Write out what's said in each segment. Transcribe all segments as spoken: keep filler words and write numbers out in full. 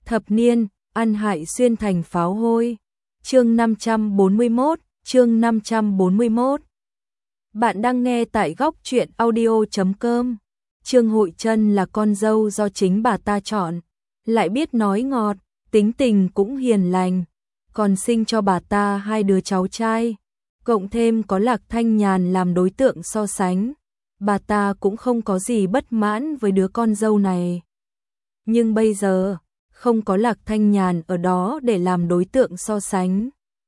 Thập niên, ăn hại xuyên thành pháo hôi. Chương năm trăm bốn mươi mốt, chương năm trăm bốn mươi mốt. Bạn đang nghe tại góc truyện audio chấm com. Trương Hội Trân là con dâu do chính bà ta chọn, lại biết nói ngọt, tính tình cũng hiền lành, còn sinh cho bà ta hai đứa cháu trai, cộng thêm có Lạc Thanh Nhàn làm đối tượng so sánh, bà ta cũng không có gì bất mãn với đứa con dâu này. Nhưng bây giờ, không có Lạc Thanh Nhàn ở đó để làm đối tượng so sánh.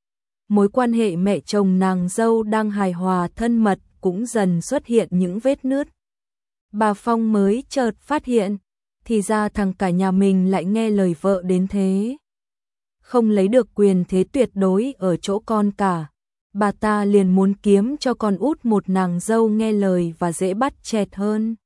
Mối quan hệ mẹ chồng nàng dâu đang hài hòa thân mật cũng dần xuất hiện những vết nứt. Bà Phong mới chợt phát hiện, thì ra thằng cả nhà mình lại nghe lời vợ đến thế. Không lấy được quyền thế tuyệt đối ở chỗ con cả, bà ta liền muốn kiếm cho con út một nàng dâu nghe lời và dễ bắt chẹt hơn.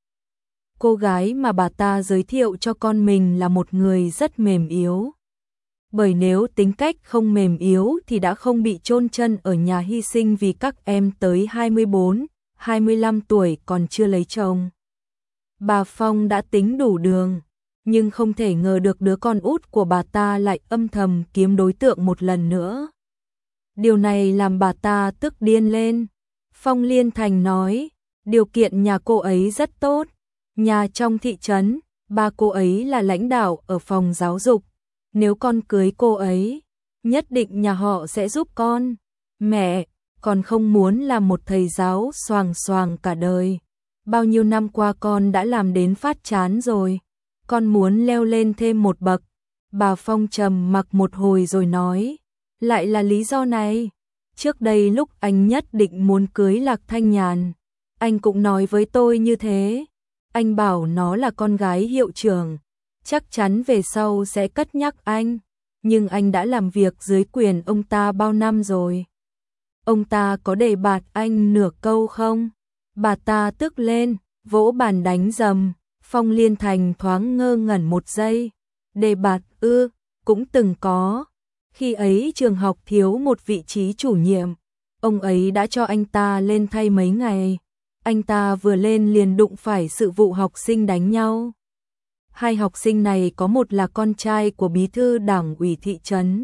Cô gái mà bà ta giới thiệu cho con mình là một người rất mềm yếu. Bởi nếu tính cách không mềm yếu thì đã không bị chôn chân ở nhà hy sinh vì các em tới hai mươi bốn, hai mươi lăm tuổi còn chưa lấy chồng. Bà Phong đã tính đủ đường, nhưng không thể ngờ được đứa con út của bà ta lại âm thầm kiếm đối tượng một lần nữa. Điều này làm bà ta tức điên lên. Phong Liên Thành nói, điều kiện nhà cô ấy rất tốt. Nhà trong thị trấn, ba cô ấy là lãnh đạo ở phòng giáo dục. Nếu con cưới cô ấy, nhất định nhà họ sẽ giúp con. Mẹ, con không muốn làm một thầy giáo xoàng xoàng cả đời. Bao nhiêu năm qua con đã làm đến phát chán rồi. Con muốn leo lên thêm một bậc. Bà Phong trầm mặc một hồi rồi nói, lại là lý do này. Trước đây lúc anh nhất định muốn cưới Lạc Thanh Nhàn, anh cũng nói với tôi như thế. Anh bảo nó là con gái hiệu trưởng, chắc chắn về sau sẽ cất nhắc anh, nhưng anh đã làm việc dưới quyền ông ta bao năm rồi. Ông ta có đề bạt anh nửa câu không? Bà ta tức lên, vỗ bàn đánh rầm. Phong Liên Thành thoáng ngơ ngẩn một giây. Đề bạt ư, cũng từng có. Khi ấy trường học thiếu một vị trí chủ nhiệm, ông ấy đã cho anh ta lên thay mấy ngày. Anh ta vừa lên liền đụng phải sự vụ học sinh đánh nhau. Hai học sinh này có một là con trai của bí thư đảng ủy thị trấn.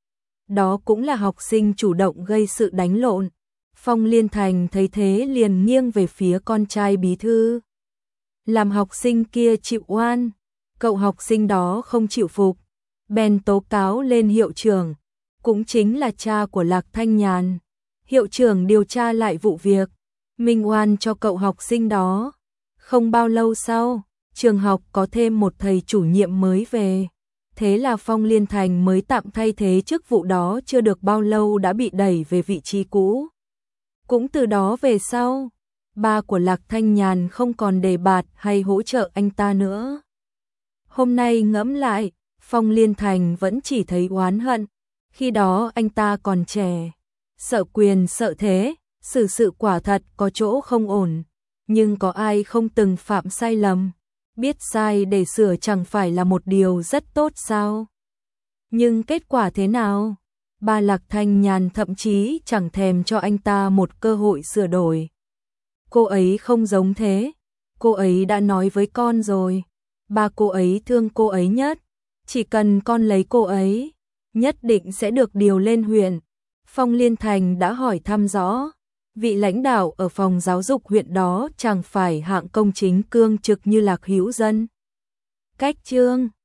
Đó cũng là học sinh chủ động gây sự đánh lộn. Phong Liên Thành thấy thế liền nghiêng về phía con trai bí thư. Làm học sinh kia chịu oan, cậu học sinh đó không chịu phục, bèn tố cáo lên hiệu trưởng, cũng chính là cha của Lạc Thanh Nhàn. Hiệu trưởng điều tra lại vụ việc, minh oan cho cậu học sinh đó. Không bao lâu sau, trường học có thêm một thầy chủ nhiệm mới về. Thế là Phong Liên Thành mới tạm thay thế chức vụ đó chưa được bao lâu đã bị đẩy về vị trí cũ. Cũng từ đó về sau, ba của Lạc Thanh Nhàn không còn đề bạt hay hỗ trợ anh ta nữa. Hôm nay ngẫm lại, Phong Liên Thành vẫn chỉ thấy oán hận. Khi đó anh ta còn trẻ, sợ quyền sợ thế, xử sự quả thật có chỗ không ổn. Nhưng có ai không từng phạm sai lầm, biết sai để sửa chẳng phải là một điều rất tốt sao? Nhưng kết quả thế nào? Bà Lạc Thanh Nhàn thậm chí chẳng thèm cho anh ta một cơ hội sửa đổi. Cô ấy không giống thế, cô ấy đã nói với con rồi, ba cô ấy thương cô ấy nhất, chỉ cần con lấy cô ấy, nhất định sẽ được điều lên huyện. Phong Liên Thành đã hỏi thăm rõ, vị lãnh đạo ở phòng giáo dục huyện đó chẳng phải hạng công chính cương trực như Lạc Hữu Dân. Cách chương